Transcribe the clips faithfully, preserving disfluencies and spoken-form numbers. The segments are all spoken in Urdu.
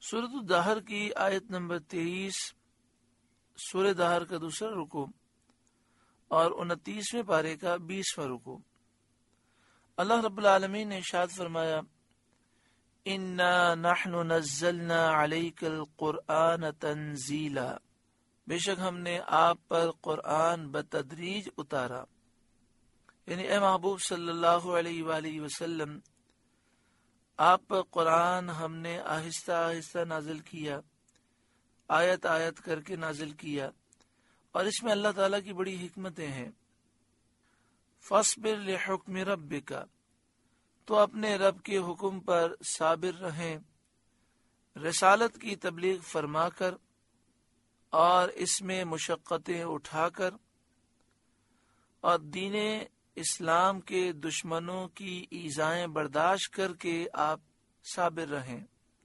سورۃ الدہر کی آیت نمبر تیئیس، سورہ دہر کا دوسرا رکو اور انتیسویں پارے کا بیسواں رکو۔ اللہ رب العالمین نے ارشاد فرمایا، انا نحن نزلنا علیک القرآن تنزیلا، بے شک ہم نے آپ پر قرآن بتدریج اتارا، یعنی اے محبوب صلی اللہ علیہ وآلہ وسلم، آپ پر قرآن ہم نے آہستہ آہستہ نازل کیا، آیت آیت کر کے نازل کیا، اور اس میں اللہ تعالیٰ کی بڑی حکمتیں ہیں۔ فاصبر لحکم ربک، تو اپنے رب کے حکم پر صابر رہیں، رسالت کی تبلیغ فرما کر اور اس میں مشقتیں اٹھا کر، اور دین اسلام کے دشمنوں کی ایذائیں برداشت کر کے آپ صابر رہیں۔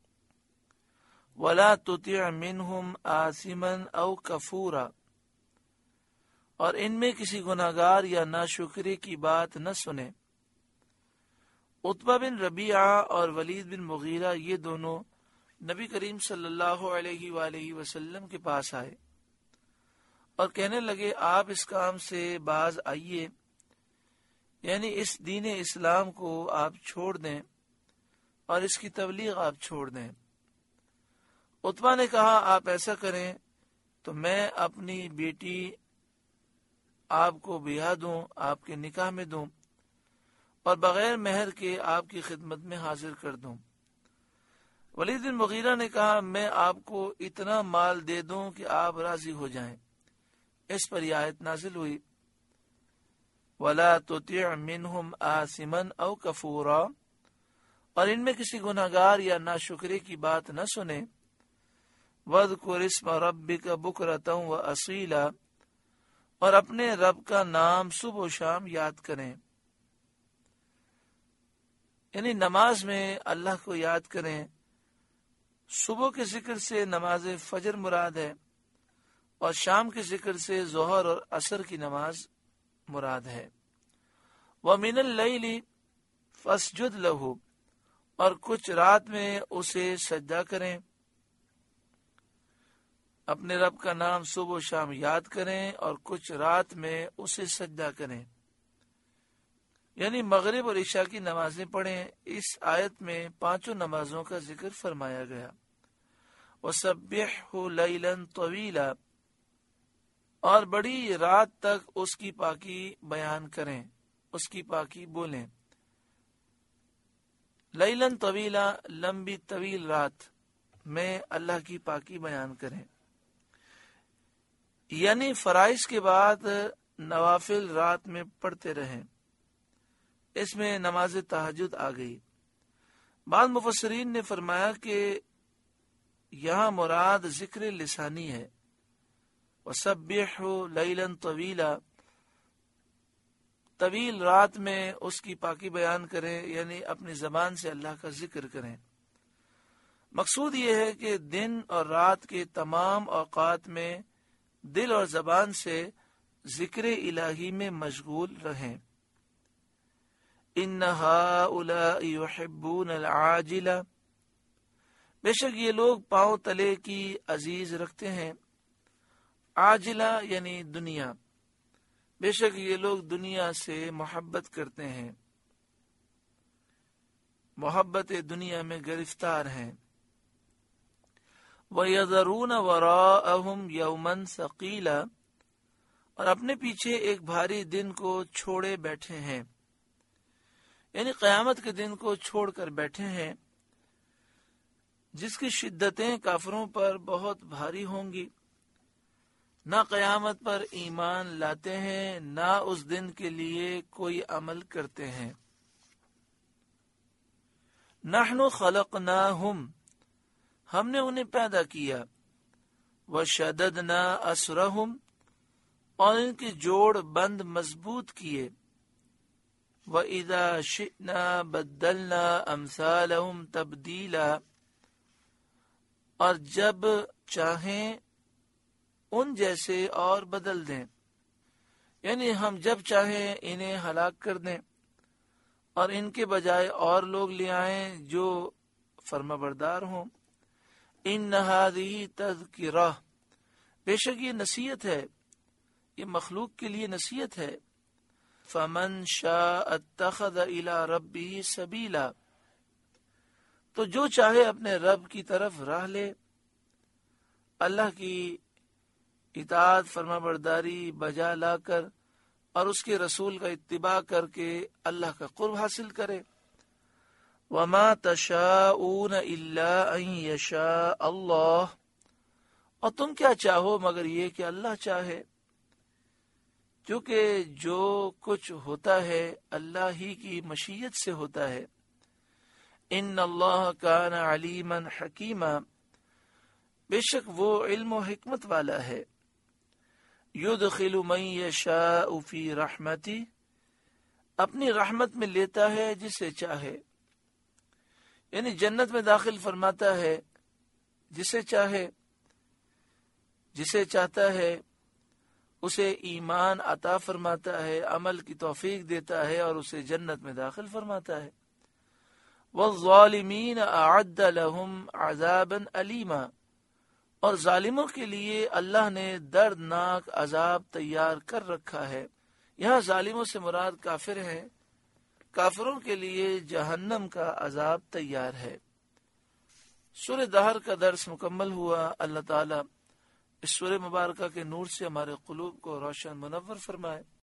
وَلَا تُطِعْ مِنْهُمْ آثِمًا أَوْ كَفُورًا، اور ان میں کسی گناہگار یا ناشکری کی بات نہ سنیں۔ عتبہ بن ربیعہ اور ولید بن مغیرہ یہ دونوں نبی کریم صلی اللہ علیہ وآلہ وسلم کے پاس آئے اور کہنے لگے، آپ اس کام سے باز آئیے، یعنی اس دین اسلام کو آپ چھوڑ دیں اور اس کی تبلیغ آپ چھوڑ دیں۔ عتبہ نے کہا، آپ ایسا کریں تو میں اپنی بیٹی آپ کو بیاہ دوں، آپ کے نکاح میں دوں، اور بغیر مہر کے آپ کی خدمت میں حاضر کر دوں۔ ولید بن مغیرہ نے کہا، میں آپ کو اتنا مال دے دوں کہ آپ راضی ہو جائیں۔ اس پر یہ آیت نازل ہوئی، وَلَا تُطِعْ مِنْهُمْ آثِمًا أَوْ كَفُورًا، اور ان میں کسی گناہگار یا ناشکرے کی بات نہ سنیں۔ وَاذْكُرِ اسْمَ رَبِّكَ بُكْرَةً وَأَصِيلًا، اور اپنے رب کا نام صبح و شام یاد کریں، یعنی نماز میں اللہ کو یاد کریں۔ صبح کے ذکر سے نماز فجر مراد ہے، اور شام کے ذکر سے ظہر اور عصر کی نماز مراد ہے۔ وَمِنَ اللَّيْلِ فَاسْجُدْ لَهُ، اور کچھ رات میں اسے سجدہ کریں۔ اپنے رب کا نام صبح و شام یاد کریں اور کچھ رات میں اسے سجدہ کریں، یعنی مغرب اور عشاء کی نمازیں پڑھیں۔ اس آیت میں پانچوں نمازوں کا ذکر فرمایا گیا۔ وَسَبِّحْهُ لَيْلًا طَوِيلًا، اور بڑی رات تک اس کی پاکی بیان کریں، اس کی پاکی بولیں۔ لیلن طویلا، لمبی طویل رات میں اللہ کی پاکی بیان کریں، یعنی فرائض کے بعد نوافل رات میں پڑھتے رہیں۔ اس میں نماز تہجد آ گئی۔ بعض مفسرین نے فرمایا کہ یہاں مراد ذکر لسانی ہے۔ وَسَبِّحْهُ لَيْلًا طَوِيلًا، طویل رات میں اس کی پاکی بیان کریں، یعنی اپنی زبان سے اللہ کا ذکر کریں۔ مقصود یہ ہے کہ دن اور رات کے تمام اوقات میں دل اور زبان سے ذکر الہی میں مشغول رہیں۔ إِنَّ هَؤُلَاءِ يُحِبُّونَ الْعَاجِلَةَ، بے شک یہ لوگ پاؤں تلے کی عزیز رکھتے ہیں۔ عاجلہ یعنی دنیا، بے شک یہ لوگ دنیا سے محبت کرتے ہیں، محبت دنیا میں گرفتار ہیں۔ وَيَذَرُونَ وَرَاءَهُمْ يَوْمًا ثَقِيلًا، اور اپنے پیچھے ایک بھاری دن کو چھوڑے بیٹھے ہیں، یعنی قیامت کے دن کو چھوڑ کر بیٹھے ہیں، جس کی شدتیں کافروں پر بہت بھاری ہوں گی۔ نہ قیامت پر ایمان لاتے ہیں، نہ اس دن کے لیے کوئی عمل کرتے ہیں۔ نحن خلقناہم، ہم نے انہیں پیدا کیا۔ وشددنا اسرہم، اور ان کے جوڑ بند مضبوط کیے۔ وَإِذَا شِئْنَا بَدَّلْنَا أَمْثَالَهُمْ تَبْدِيلًا، اور جب چاہیں ان جیسے اور بدل دیں، یعنی ہم جب چاہیں انہیں ہلاک کر دیں اور ان کے بجائے اور لوگ لے آئیں جو فرما بردار ہوں۔ ان هذه تذکرہ، بے شک یہ نصیحت ہے، یہ مخلوق کے لیے نصیحت ہے. فمن شاء اتخذ الى ربه سبیلا، تو جو چاہے اپنے رب کی طرف راہ لے، اللہ کی اطاعت فرما برداری بجا لا کر اور اس کے رسول کا اتباع کر کے اللہ کا قرب حاصل کرے. وما تشاءون الا ان یشاء اللہ، اور تم کیا چاہو مگر یہ کہ اللہ چاہے، کیونکہ جو کچھ ہوتا ہے اللہ ہی کی مشیت سے ہوتا ہے. ان اللہ کان علیما حکیما، بے شک وہ علم و حکمت والا ہے. یدخل من یشاء فی رحمتی، اپنی رحمت میں لیتا ہے جسے چاہے، یعنی جنت میں داخل فرماتا ہے جسے چاہے، جسے چاہتا ہے اسے ایمان عطا فرماتا ہے، عمل کی توفیق دیتا ہے اور اسے جنت میں داخل فرماتا ہے. والظالمین اعد لهم عذابا علیما، اور ظالموں کے لیے اللہ نے دردناک عذاب تیار کر رکھا ہے. یہاں ظالموں سے مراد کافر ہیں، کافروں کے لیے جہنم کا عذاب تیار ہے. سورہ دہر کا درس مکمل ہوا. اللہ تعالی اس سورہ مبارکہ کے نور سے ہمارے قلوب کو روشن منور فرمائے.